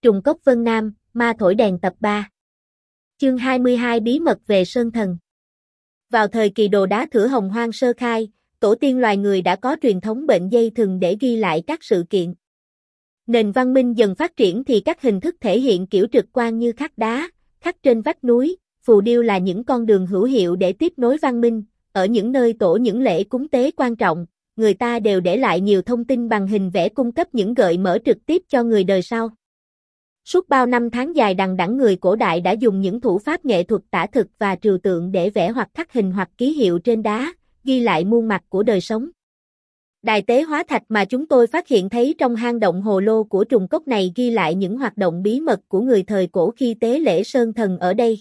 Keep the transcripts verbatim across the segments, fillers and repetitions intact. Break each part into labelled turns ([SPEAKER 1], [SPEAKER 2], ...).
[SPEAKER 1] Trùng cốc Vân Nam, ma thổi đèn tập ba. Chương hai mươi hai Bí mật về Sơn Thần. Vào thời kỳ đồ đá thửa Hồng Hoang sơ khai, tổ tiên loài người đã có truyền thống bệnh dây thừng để ghi lại các sự kiện. Nền văn minh dần phát triển thì các hình thức thể hiện kiểu trực quan như khắc đá, khắc trên vách núi, phù điêu là những con đường hữu hiệu để tiếp nối văn minh. Ở những nơi tổ những lễ cúng tế quan trọng, người ta đều để lại nhiều thông tin bằng hình vẽ cung cấp những gợi mở trực tiếp cho người đời sau. Suốt bao năm tháng dài đằng đẵng, người cổ đại đã dùng những thủ pháp nghệ thuật tả thực và trừu tượng để vẽ hoặc khắc hình hoặc ký hiệu trên đá, ghi lại muôn mặt của đời sống. Đài tế hóa thạch mà chúng tôi phát hiện thấy trong hang động hồ lô của trùng cốc này ghi lại những hoạt động bí mật của người thời cổ khi tế lễ Sơn Thần ở đây.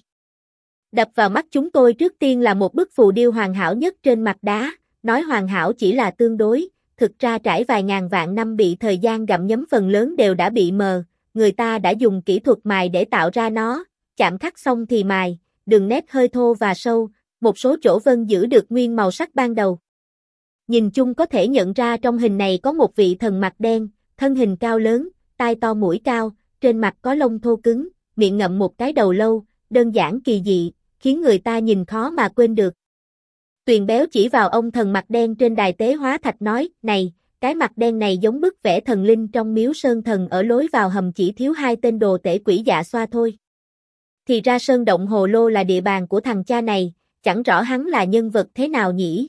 [SPEAKER 1] Đập vào mắt chúng tôi trước tiên là một bức phù điêu hoàn hảo nhất trên mặt đá, nói hoàn hảo chỉ là tương đối, thực ra trải vài ngàn vạn năm bị thời gian gặm nhấm phần lớn đều đã bị mờ, người ta đã dùng kỹ thuật mài để tạo ra nó, chạm khắc xong thì mài, đường nét hơi thô và sâu, một số chỗ vân giữ được nguyên màu sắc ban đầu. Nhìn chung có thể nhận ra trong hình này có một vị thần mặt đen, thân hình cao lớn, tai to mũi cao, trên mặt có lông thô cứng, miệng ngậm một cái đầu lâu, đơn giản kỳ dị, khiến người ta nhìn khó mà quên được. Tuyền Béo chỉ vào ông thần mặt đen trên đài tế hóa thạch nói, này, cái mặt đen này giống bức vẽ thần linh trong miếu Sơn Thần ở lối vào hầm, chỉ thiếu hai tên đồ tể quỷ dạ xoa thôi. Thì ra Sơn Động Hồ Lô là địa bàn của thằng cha này, chẳng rõ hắn là nhân vật thế nào nhỉ?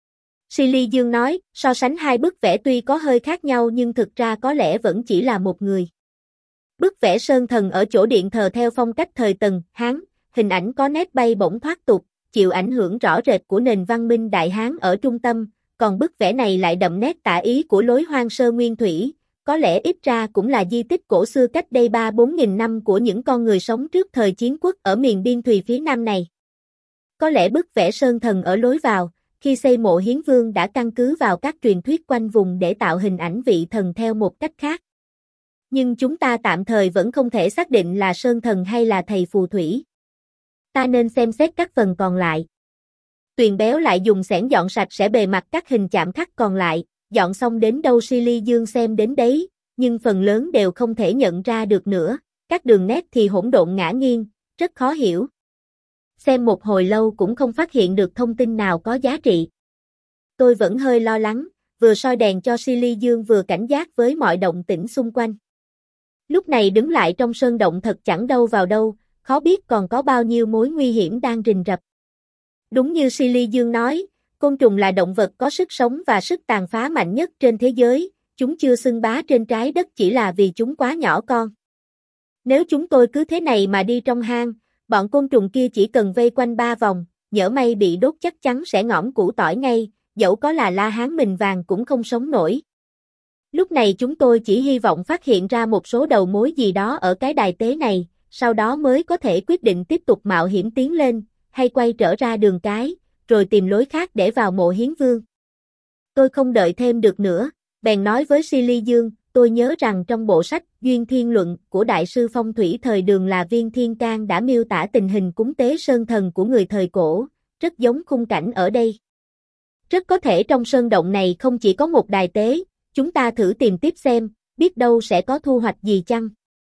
[SPEAKER 1] Silly Dương nói, so sánh hai bức vẽ tuy có hơi khác nhau nhưng thực ra có lẽ vẫn chỉ là một người. Bức vẽ Sơn Thần ở chỗ điện thờ theo phong cách thời Tần, Hán, hình ảnh có nét bay bổng thoát tục, chịu ảnh hưởng rõ rệt của nền văn minh Đại Hán ở trung tâm, còn bức vẽ này lại đậm nét tả ý của lối hoang sơ nguyên thủy, có lẽ ít ra cũng là di tích cổ xưa cách đây ba bốn nghìn năm của những con người sống trước thời chiến quốc ở miền biên thùy phía nam này. Có lẽ bức vẽ Sơn Thần ở lối vào, khi xây mộ Hiến Vương đã căn cứ vào các truyền thuyết quanh vùng để tạo hình ảnh vị thần theo một cách khác. Nhưng chúng ta tạm thời vẫn không thể xác định là Sơn Thần hay là thầy phù thủy. Ta nên xem xét các phần còn lại. Tuyền Béo lại dùng xẻng dọn sạch sẽ bề mặt các hình chạm khắc còn lại, dọn xong đến đâu Silly Dương xem đến đấy, nhưng phần lớn đều không thể nhận ra được nữa, các đường nét thì hỗn độn ngả nghiêng, rất khó hiểu. Xem một hồi lâu cũng không phát hiện được thông tin nào có giá trị. Tôi vẫn hơi lo lắng, vừa soi đèn cho Silly Dương vừa cảnh giác với mọi động tĩnh xung quanh. Lúc này đứng lại trong sơn động thật chẳng đâu vào đâu, khó biết còn có bao nhiêu mối nguy hiểm đang rình rập. Đúng như Silly Dương nói, côn trùng là động vật có sức sống và sức tàn phá mạnh nhất trên thế giới, chúng chưa xưng bá trên trái đất chỉ là vì chúng quá nhỏ con. Nếu chúng tôi cứ thế này mà đi trong hang, bọn côn trùng kia chỉ cần vây quanh ba vòng, nhỡ may bị đốt chắc chắn sẽ ngõm củ tỏi ngay, dẫu có là La Hán mình vàng cũng không sống nổi. Lúc này chúng tôi chỉ hy vọng phát hiện ra một số đầu mối gì đó ở cái đài tế này, sau đó mới có thể quyết định tiếp tục mạo hiểm tiến lên, hay quay trở ra đường cái, rồi tìm lối khác để vào mộ Hiến Vương. Tôi không đợi thêm được nữa, bèn nói với Silly Dương, tôi nhớ rằng trong bộ sách Duyên Thiên Luận của Đại sư Phong thủy thời Đường là Viên Thiên Can đã miêu tả tình hình cúng tế Sơn Thần của người thời cổ, rất giống khung cảnh ở đây. Rất có thể trong sơn động này không chỉ có một đài tế, chúng ta thử tìm tiếp xem, biết đâu sẽ có thu hoạch gì chăng.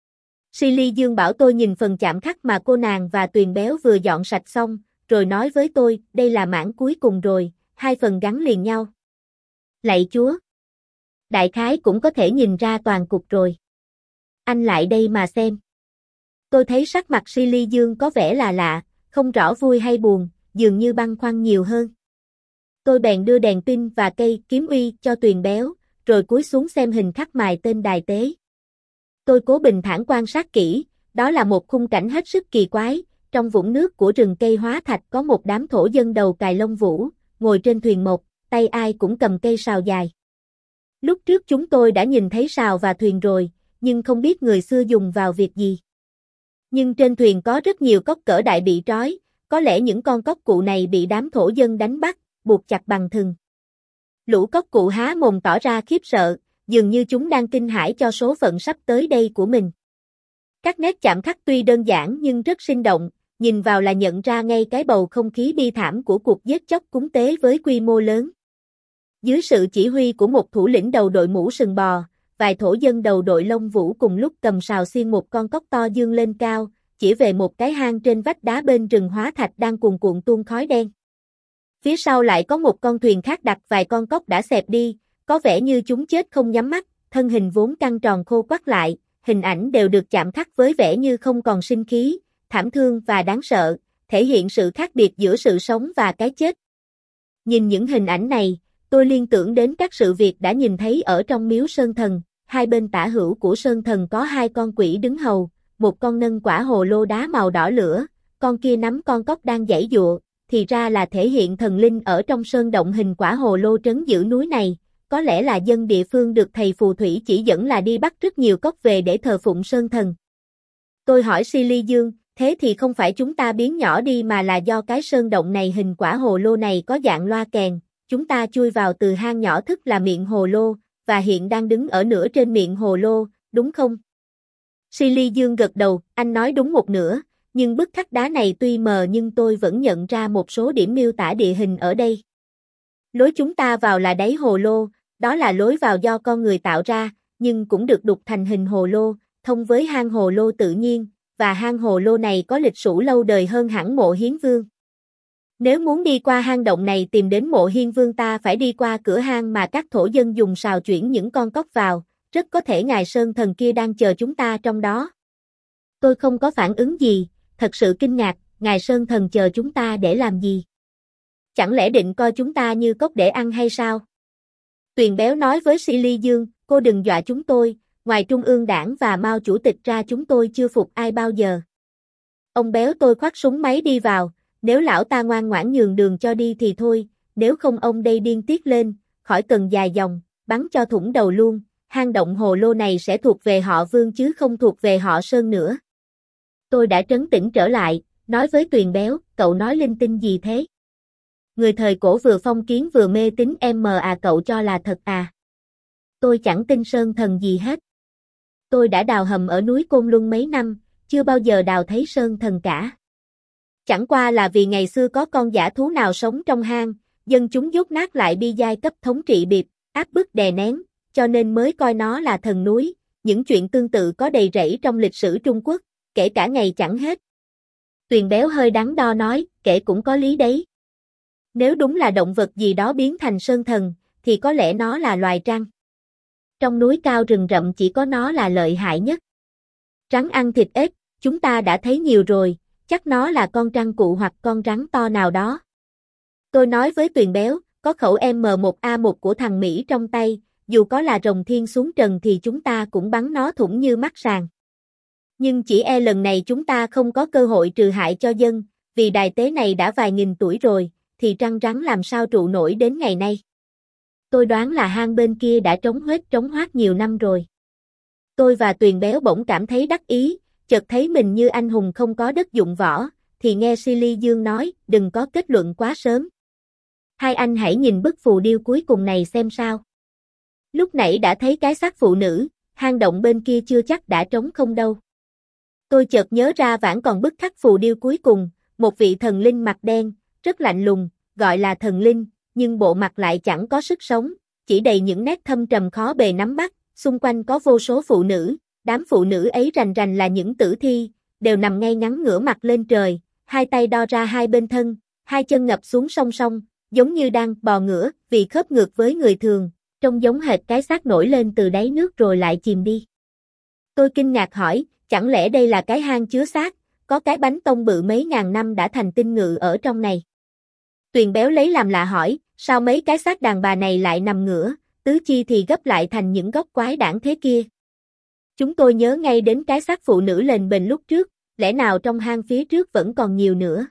[SPEAKER 1] Silly Dương bảo tôi nhìn phần chạm khắc mà cô nàng và Tuyền Béo vừa dọn sạch xong, rồi nói với tôi, đây là mảng cuối cùng rồi, hai phần gắn liền nhau. Lạy Chúa! Đại khái cũng có thể nhìn ra toàn cục rồi. Anh lại đây mà xem. Tôi thấy sắc mặt Silly Dương có vẻ là lạ, không rõ vui hay buồn, dường như băn khoăn nhiều hơn. Tôi bèn đưa đèn pin và cây kiếm uy cho Tuyền Béo, rồi cúi xuống xem hình khắc mài tên đài tế. Tôi cố bình thản quan sát kỹ, đó là một khung cảnh hết sức kỳ quái, trong vũng nước của rừng cây hóa thạch có một đám thổ dân đầu cài lông vũ, ngồi trên thuyền mộc, tay ai cũng cầm cây sào dài. Lúc trước chúng tôi đã nhìn thấy sào và thuyền rồi, nhưng không biết người xưa dùng vào việc gì. Nhưng trên thuyền có rất nhiều cóc cỡ đại bị trói, có lẽ những con cóc cụ này bị đám thổ dân đánh bắt, buộc chặt bằng thừng. Lũ cóc cụ há mồm tỏ ra khiếp sợ, dường như chúng đang kinh hãi cho số phận sắp tới đây của mình. Các nét chạm khắc tuy đơn giản nhưng rất sinh động, nhìn vào là nhận ra ngay cái bầu không khí bi thảm của cuộc giết chóc cúng tế với quy mô lớn. Dưới sự chỉ huy của một thủ lĩnh đầu đội mũ sừng bò, vài thổ dân đầu đội lông vũ cùng lúc cầm sào xiên một con cóc to dương lên cao, chỉ về một cái hang trên vách đá bên rừng hóa thạch đang cuồn cuộn tuôn khói đen. Phía sau lại có một con thuyền khác đặt vài con cóc đã xẹp đi, có vẻ như chúng chết không nhắm mắt, thân hình vốn căng tròn khô quắt lại, hình ảnh đều được chạm khắc với vẻ như không còn sinh khí, thảm thương và đáng sợ, thể hiện sự khác biệt giữa sự sống và cái chết. Nhìn những hình ảnh này, tôi liên tưởng đến các sự việc đã nhìn thấy ở trong miếu Sơn Thần, hai bên tả hữu của Sơn Thần có hai con quỷ đứng hầu, một con nâng quả hồ lô đá màu đỏ lửa, con kia nắm con cóc đang giãy giụa, thì ra là thể hiện thần linh ở trong sơn động hình quả hồ lô trấn giữ núi này, có lẽ là dân địa phương được thầy phù thủy chỉ dẫn là đi bắt rất nhiều cóc về để thờ phụng Sơn Thần. Tôi hỏi Silly Dương, thế thì không phải chúng ta biến nhỏ đi mà là do cái sơn động này hình quả hồ lô này có dạng loa kèn, chúng ta chui vào từ hang nhỏ thức là miệng hồ lô, và hiện đang đứng ở nửa trên miệng hồ lô, đúng không? Silly Dương gật đầu, anh nói đúng một nửa, nhưng bức khắc đá này tuy mờ nhưng tôi vẫn nhận ra một số điểm miêu tả địa hình ở đây. Lối chúng ta vào là đáy hồ lô, đó là lối vào do con người tạo ra, nhưng cũng được đục thành hình hồ lô, thông với hang hồ lô tự nhiên, và hang hồ lô này có lịch sử lâu đời hơn hẳn mộ Hiến Vương. Nếu muốn đi qua hang động này tìm đến mộ Hiên Vương ta phải đi qua cửa hang mà các thổ dân dùng sào chuyển những con cóc vào, rất có thể ngài Sơn Thần kia đang chờ chúng ta trong đó. Tôi không có phản ứng gì, thật sự kinh ngạc, ngài Sơn Thần chờ chúng ta để làm gì? Chẳng lẽ định coi chúng ta như cóc để ăn hay sao? Tuyền Béo nói với Silly Dương, cô đừng dọa chúng tôi, ngoài Trung ương Đảng và Mao Chủ tịch ra chúng tôi chưa phục ai bao giờ. Ông Béo tôi khoác súng máy đi vào, nếu lão ta ngoan ngoãn nhường đường cho đi thì thôi, nếu không ông đây điên tiết lên, khỏi cần dài dòng, bắn cho thủng đầu luôn, hang động hồ lô này sẽ thuộc về họ Vương chứ không thuộc về họ Sơn nữa. Tôi đã trấn tĩnh trở lại, nói với Tuyền Béo, cậu nói linh tinh gì thế? Người thời cổ vừa phong kiến vừa mê tín em mờ à, cậu cho là thật à? Tôi chẳng tin Sơn Thần gì hết. Tôi đã đào hầm ở núi Côn Luân mấy năm, chưa bao giờ đào thấy Sơn Thần cả. Chẳng qua là vì ngày xưa có con dã thú nào sống trong hang, dân chúng dốt nát lại bi giai cấp thống trị bịp, áp bức đè nén, cho nên mới coi nó là thần núi, những chuyện tương tự có đầy rẫy trong lịch sử Trung Quốc, kể cả ngày chẳng hết. Tuyền Béo hơi đắn đo nói, kể cũng có lý đấy. Nếu đúng là động vật gì đó biến thành Sơn Thần, thì có lẽ nó là loài trăng. Trong núi cao rừng rậm chỉ có nó là lợi hại nhất. Rắn ăn thịt ếch, chúng ta đã thấy nhiều rồi, chắc nó là con trăng cụ hoặc con rắn to nào đó. Tôi nói với Tuyền Béo, có khẩu M một A một của thằng Mỹ trong tay, dù có là rồng thiên xuống trần thì chúng ta cũng bắn nó thủng như mắt sàng. Nhưng chỉ e lần này chúng ta không có cơ hội trừ hại cho dân, vì đài tế này đã vài nghìn tuổi rồi, thì trăng rắn làm sao trụ nổi đến ngày nay. Tôi đoán là hang bên kia đã trống huết trống hoác nhiều năm rồi. Tôi và Tuyền Béo bỗng cảm thấy đắc ý, chợt thấy mình như anh hùng không có đất dụng võ, thì nghe Silly Dương nói, đừng có kết luận quá sớm. Hai anh hãy nhìn bức phù điêu cuối cùng này xem sao. Lúc nãy đã thấy cái xác phụ nữ, hang động bên kia chưa chắc đã trống không đâu. Tôi chợt nhớ ra vẫn còn bức khắc phù điêu cuối cùng, một vị thần linh mặt đen, rất lạnh lùng, gọi là thần linh, nhưng bộ mặt lại chẳng có sức sống, chỉ đầy những nét thâm trầm khó bề nắm bắt, xung quanh có vô số phụ nữ, đám phụ nữ ấy rành rành là những tử thi, đều nằm ngay ngắn ngửa mặt lên trời, hai tay đo ra hai bên thân, hai chân ngập xuống song song, giống như đang bò ngửa, vì khớp ngược với người thường, trông giống hệt cái xác nổi lên từ đáy nước rồi lại chìm đi. Tôi kinh ngạc hỏi, chẳng lẽ đây là cái hang chứa xác, có cái bánh tông bự mấy ngàn năm đã thành tinh ngự ở trong này. Tuyền Béo lấy làm lạ hỏi, sao mấy cái xác đàn bà này lại nằm ngửa, tứ chi thì gấp lại thành những góc quái đản thế kia. Chúng tôi nhớ ngay đến cái xác phụ nữ lềnh bềnh lúc trước, lẽ nào trong hang phía trước vẫn còn nhiều nữa.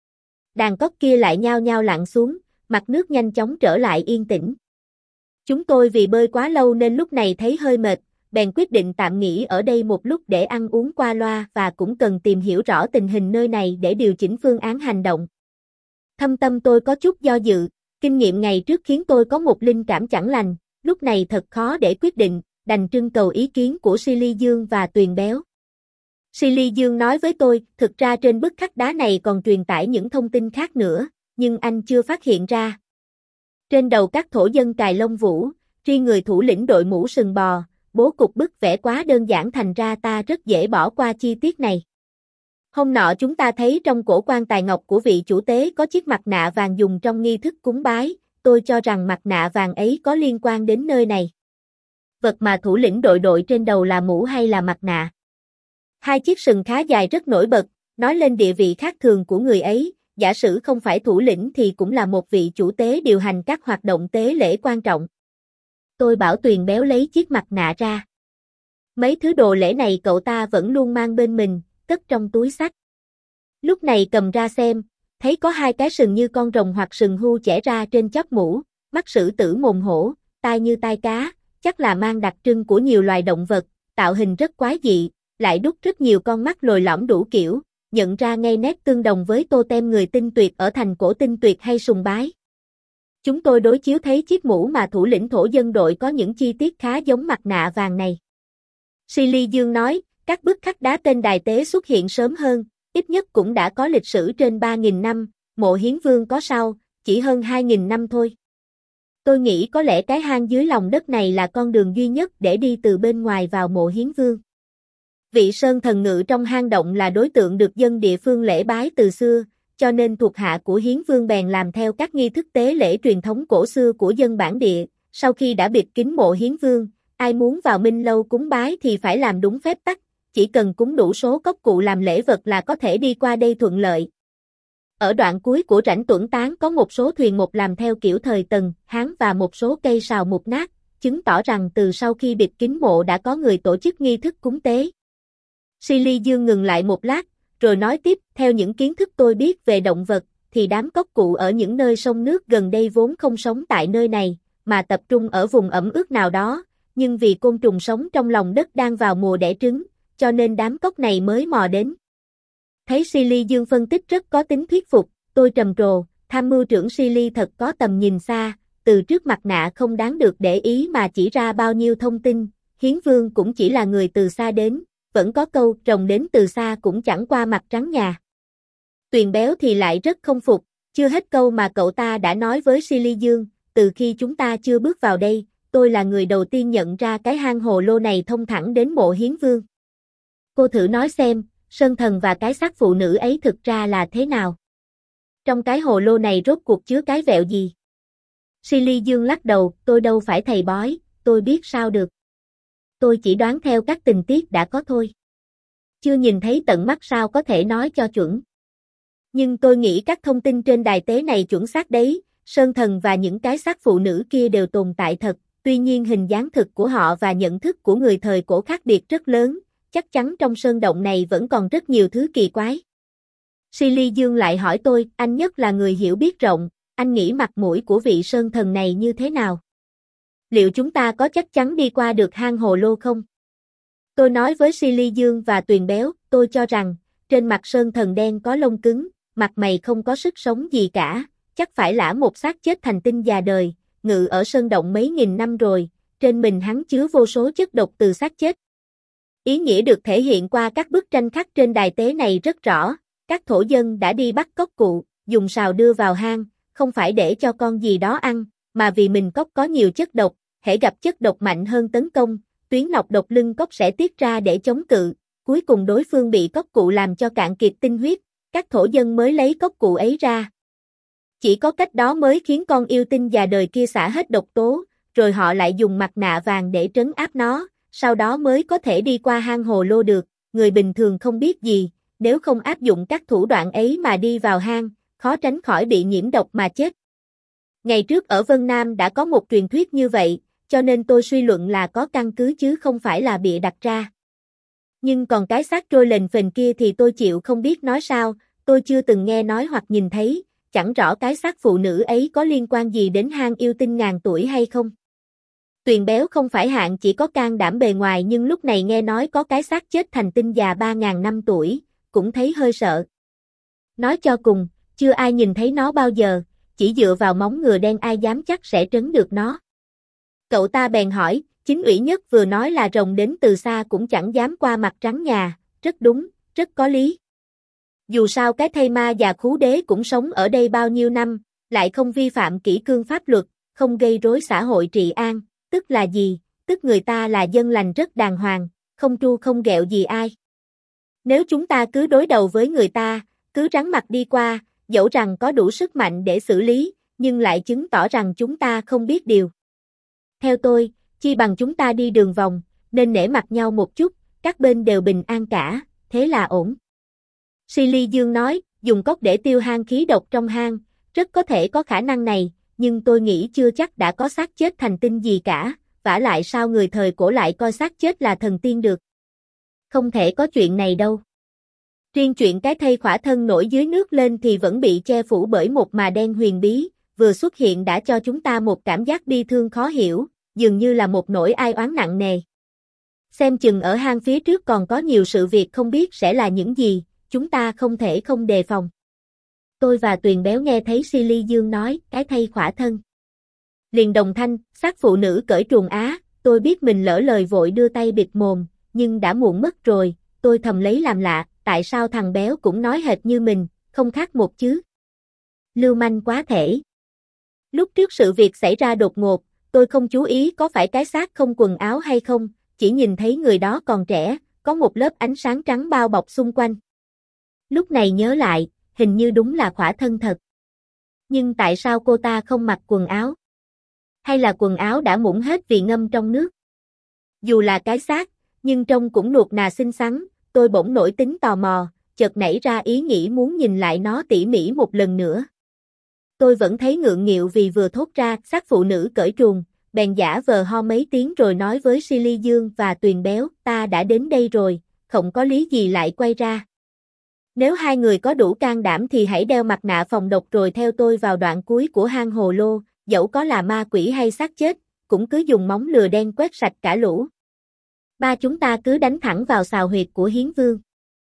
[SPEAKER 1] Đàn cóc kia lại nhao nhao lặn xuống, mặt nước nhanh chóng trở lại yên tĩnh. Chúng tôi vì bơi quá lâu nên lúc này thấy hơi mệt, bèn quyết định tạm nghỉ ở đây một lúc để ăn uống qua loa và cũng cần tìm hiểu rõ tình hình nơi này để điều chỉnh phương án hành động. Thâm tâm tôi có chút do dự, kinh nghiệm ngày trước khiến tôi có một linh cảm chẳng lành, lúc này thật khó để quyết định, đành trưng cầu ý kiến của Silly Dương và Tuyền Béo. Silly Dương nói với tôi, thực ra trên bức khắc đá này còn truyền tải những thông tin khác nữa, nhưng anh chưa phát hiện ra. Trên đầu các thổ dân cài lông vũ, riêng người thủ lĩnh đội mũ sừng bò, bố cục bức vẽ quá đơn giản thành ra ta rất dễ bỏ qua chi tiết này. Hôm nọ chúng ta thấy trong cổ quan tài ngọc của vị chủ tế có chiếc mặt nạ vàng dùng trong nghi thức cúng bái, tôi cho rằng mặt nạ vàng ấy có liên quan đến nơi này. Vật mà thủ lĩnh đội đội trên đầu là mũ hay là mặt nạ? Hai chiếc sừng khá dài rất nổi bật, nói lên địa vị khác thường của người ấy, giả sử không phải thủ lĩnh thì cũng là một vị chủ tế điều hành các hoạt động tế lễ quan trọng. Tôi bảo Tuyền Béo lấy chiếc mặt nạ ra. Mấy thứ đồ lễ này cậu ta vẫn luôn mang bên mình, cất trong túi xách. Lúc này cầm ra xem, thấy có hai cái sừng như con rồng hoặc sừng hươu chẻ ra trên chóp mũ, mắt sử tử mồm hổ, tai như tai cá, chắc là mang đặc trưng của nhiều loài động vật, tạo hình rất quái dị, lại đúc rất nhiều con mắt lồi lõm đủ kiểu, nhận ra ngay nét tương đồng với tô tem người tinh tuyệt ở thành cổ tinh tuyệt hay sùng bái. Chúng tôi đối chiếu thấy chiếc mũ mà thủ lĩnh thổ dân đội có những chi tiết khá giống mặt nạ vàng này. Silly Dương nói, các bức khắc đá tên đài tế xuất hiện sớm hơn, ít nhất cũng đã có lịch sử trên ba nghìn năm, mộ Hiến Vương có sau, chỉ hơn hai nghìn năm thôi. Tôi nghĩ có lẽ cái hang dưới lòng đất này là con đường duy nhất để đi từ bên ngoài vào mộ Hiến Vương. Vị sơn thần ngự trong hang động là đối tượng được dân địa phương lễ bái từ xưa, cho nên thuộc hạ của Hiến Vương bèn làm theo các nghi thức tế lễ truyền thống cổ xưa của dân bản địa. Sau khi đã bịt kín mộ Hiến Vương, ai muốn vào Minh Lâu cúng bái thì phải làm đúng phép tắc, chỉ cần cúng đủ số cốc cụ làm lễ vật là có thể đi qua đây thuận lợi. Ở đoạn cuối của rãnh Tuẩn Tán có một số thuyền mục làm theo kiểu thời Tần, Hán và một số cây sào mục nát, chứng tỏ rằng từ sau khi bịt kín mộ đã có người tổ chức nghi thức cúng tế. Silly Dương ngừng lại một lát, rồi nói tiếp, theo những kiến thức tôi biết về động vật, thì đám cốc cụ ở những nơi sông nước gần đây vốn không sống tại nơi này, mà tập trung ở vùng ẩm ướt nào đó, nhưng vì côn trùng sống trong lòng đất đang vào mùa đẻ trứng, cho nên đám cốc này mới mò đến. Thấy Silly Dương phân tích rất có tính thuyết phục, tôi trầm trồ, tham mưu trưởng Silly thật có tầm nhìn xa, từ trước mặt nạ không đáng được để ý mà chỉ ra bao nhiêu thông tin, Hiến Vương cũng chỉ là người từ xa đến, vẫn có câu rồng đến từ xa cũng chẳng qua mặt trắng nhà. Tuyền Béo thì lại rất không phục, chưa hết câu mà cậu ta đã nói với Silly Dương, từ khi chúng ta chưa bước vào đây, tôi là người đầu tiên nhận ra cái hang hồ lô này thông thẳng đến mộ Hiến Vương. Cô thử nói xem, Sơn Thần và cái xác phụ nữ ấy thực ra là thế nào? Trong cái hồ lô này rốt cuộc chứa cái vẹo gì? Silly Dương lắc đầu, tôi đâu phải thầy bói, tôi biết sao được. Tôi chỉ đoán theo các tình tiết đã có thôi. Chưa nhìn thấy tận mắt sao có thể nói cho chuẩn. Nhưng tôi nghĩ các thông tin trên đài tế này chuẩn xác đấy, Sơn Thần và những cái xác phụ nữ kia đều tồn tại thật, tuy nhiên hình dáng thực của họ và nhận thức của người thời cổ khác biệt rất lớn, chắc chắn trong sơn động này vẫn còn rất nhiều thứ kỳ quái. Silly Dương lại hỏi tôi, anh nhất là người hiểu biết rộng, anh nghĩ mặt mũi của vị Sơn Thần này như thế nào? Liệu chúng ta có chắc chắn đi qua được hang hồ lô không? Tôi nói với Silly Dương và Tuyền Béo, tôi cho rằng, trên mặt Sơn Thần đen có lông cứng, mặt mày không có sức sống gì cả, chắc phải lả một xác chết thành tinh già đời, ngự ở sơn động mấy nghìn năm rồi, trên mình hắn chứa vô số chất độc từ xác chết. Ý nghĩa được thể hiện qua các bức tranh khắc trên đài tế này rất rõ, các thổ dân đã đi bắt cóc cụ, dùng sào đưa vào hang, không phải để cho con gì đó ăn, mà vì mình cóc có nhiều chất độc, hễ gặp chất độc mạnh hơn tấn công, tuyến nọc độc lưng cóc sẽ tiết ra để chống cự, cuối cùng đối phương bị cóc cụ làm cho cạn kiệt tinh huyết, các thổ dân mới lấy cóc cụ ấy ra. Chỉ có cách đó mới khiến con yêu tinh già đời kia xả hết độc tố, rồi họ lại dùng mặt nạ vàng để trấn áp nó, sau đó mới có thể đi qua hang hồ lô được, người bình thường không biết gì, nếu không áp dụng các thủ đoạn ấy mà đi vào hang, khó tránh khỏi bị nhiễm độc mà chết. Ngày trước ở Vân Nam đã có một truyền thuyết như vậy, cho nên tôi suy luận là có căn cứ chứ không phải là bịa đặt ra. Nhưng còn cái xác trôi lềnh phềnh kia thì tôi chịu không biết nói sao, tôi chưa từng nghe nói hoặc nhìn thấy, chẳng rõ cái xác phụ nữ ấy có liên quan gì đến hang yêu tinh ngàn tuổi hay không. Tuyền Béo không phải hạng chỉ có can đảm bề ngoài nhưng lúc này nghe nói có cái xác chết thành tinh già ba ngàn năm tuổi, cũng thấy hơi sợ. Nói cho cùng, chưa ai nhìn thấy nó bao giờ, chỉ dựa vào móng ngựa đen ai dám chắc sẽ trấn được nó. Cậu ta bèn hỏi, chính ủy nhất vừa nói là rồng đến từ xa cũng chẳng dám qua mặt trắng nhà, rất đúng, rất có lý. Dù sao cái thây ma và khú đế cũng sống ở đây bao nhiêu năm, lại không vi phạm kỷ cương pháp luật, không gây rối xã hội trị an, tức là gì, tức người ta là dân lành rất đàng hoàng, không tru không ghẹo gì ai. Nếu chúng ta cứ đối đầu với người ta, cứ rắn mặt đi qua, dẫu rằng có đủ sức mạnh để xử lý, nhưng lại chứng tỏ rằng chúng ta không biết điều. Theo tôi, chi bằng chúng ta đi đường vòng, nên nể mặt nhau một chút, các bên đều bình an cả, thế là ổn. Silly Dương nói, dùng cốc để tiêu hang khí độc trong hang, rất có thể có khả năng này, nhưng tôi nghĩ chưa chắc đã có xác chết thành tinh gì cả, vả lại sao người thời cổ lại coi xác chết là thần tiên được. Không thể có chuyện này đâu. Riêng chuyện cái thây khỏa thân nổi dưới nước lên thì vẫn bị che phủ bởi một mà đen huyền bí, vừa xuất hiện đã cho chúng ta một cảm giác bi thương khó hiểu, dường như là một nỗi ai oán nặng nề. Xem chừng ở hang phía trước còn có nhiều sự việc không biết sẽ là những gì, chúng ta không thể không đề phòng. Tôi và Tuyền Béo nghe thấy Silly Dương nói, cái thây khỏa thân. Liền đồng thanh, xác phụ nữ cởi truồng á, tôi biết mình lỡ lời vội đưa tay bịt mồm, nhưng đã muộn mất rồi, tôi thầm lấy làm lạ, tại sao thằng Béo cũng nói hệt như mình, không khác một chứ. Lưu manh quá thể. Lúc trước sự việc xảy ra đột ngột, tôi không chú ý có phải cái xác không quần áo hay không, chỉ nhìn thấy người đó còn trẻ, có một lớp ánh sáng trắng bao bọc xung quanh. Lúc này nhớ lại, hình như đúng là khỏa thân thật. Nhưng tại sao cô ta không mặc quần áo? Hay là quần áo đã mũng hết vì ngâm trong nước? Dù là cái xác, nhưng trông cũng nuột nà xinh xắn, tôi bỗng nổi tính tò mò, chợt nảy ra ý nghĩ muốn nhìn lại nó tỉ mỉ một lần nữa. Tôi vẫn thấy ngượng nghịu vì vừa thốt ra xác phụ nữ cởi truồng, bèn giả vờ ho mấy tiếng rồi nói với Silly Dương và Tuyền Béo, ta đã đến đây rồi, không có lý gì lại quay ra. Nếu hai người có đủ can đảm thì hãy đeo mặt nạ phòng độc rồi theo tôi vào đoạn cuối của hang hồ lô, dẫu có là ma quỷ hay xác chết, cũng cứ dùng móng lừa đen quét sạch cả lũ. Ba chúng ta cứ đánh thẳng vào xào huyệt của Hiến Vương.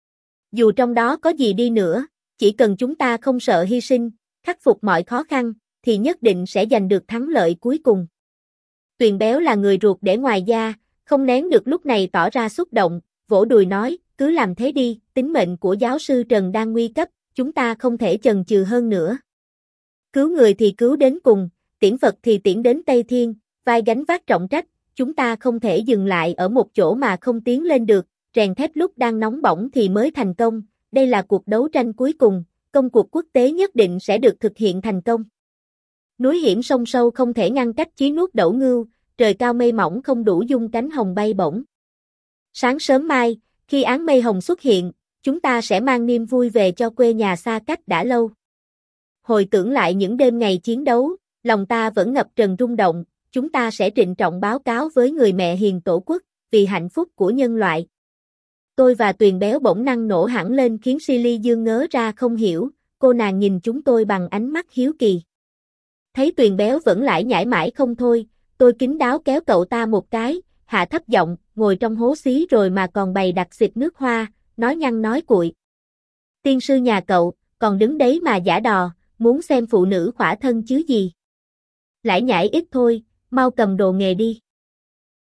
[SPEAKER 1] Dù trong đó có gì đi nữa, chỉ cần chúng ta không sợ hy sinh, khắc phục mọi khó khăn, thì nhất định sẽ giành được thắng lợi cuối cùng. Tuyền Béo là người ruột để ngoài da, không nén được lúc này tỏ ra xúc động, vỗ đùi nói, cứ làm thế đi, tính mệnh của giáo sư Trần đang nguy cấp, chúng ta không thể chần chừ hơn nữa. Cứu người thì cứu đến cùng, tiễn Phật thì tiễn đến Tây Thiên, vai gánh vác trọng trách, chúng ta không thể dừng lại ở một chỗ mà không tiến lên được, rèn thép lúc đang nóng bỏng thì mới thành công, đây là cuộc đấu tranh cuối cùng, công cuộc quốc tế nhất định sẽ được thực hiện thành công. Núi hiểm sông sâu không thể ngăn cách chí nuốt đẩu ngưu, trời cao mây mỏng không đủ dung cánh hồng bay bổng. Sáng sớm mai, khi áng mây hồng xuất hiện, chúng ta sẽ mang niềm vui về cho quê nhà xa cách đã lâu. Hồi tưởng lại những đêm ngày chiến đấu, lòng ta vẫn ngập trần rung động, chúng ta sẽ trịnh trọng báo cáo với người mẹ hiền tổ quốc, vì hạnh phúc của nhân loại. Tôi và Tuyền Béo bỗng năng nổ hẳn lên khiến Silly Dương ngớ ra không hiểu, cô nàng nhìn chúng tôi bằng ánh mắt hiếu kỳ. Thấy Tuyền Béo vẫn lải nhải mãi không thôi, tôi kín đáo kéo cậu ta một cái, hạ thấp giọng, ngồi trong hố xí rồi mà còn bày đặt xịt nước hoa, nói nhăng nói cuội. Tiên sư nhà cậu, còn đứng đấy mà giả đò, muốn xem phụ nữ khỏa thân chứ gì. Lải nhải ít thôi, mau cầm đồ nghề đi.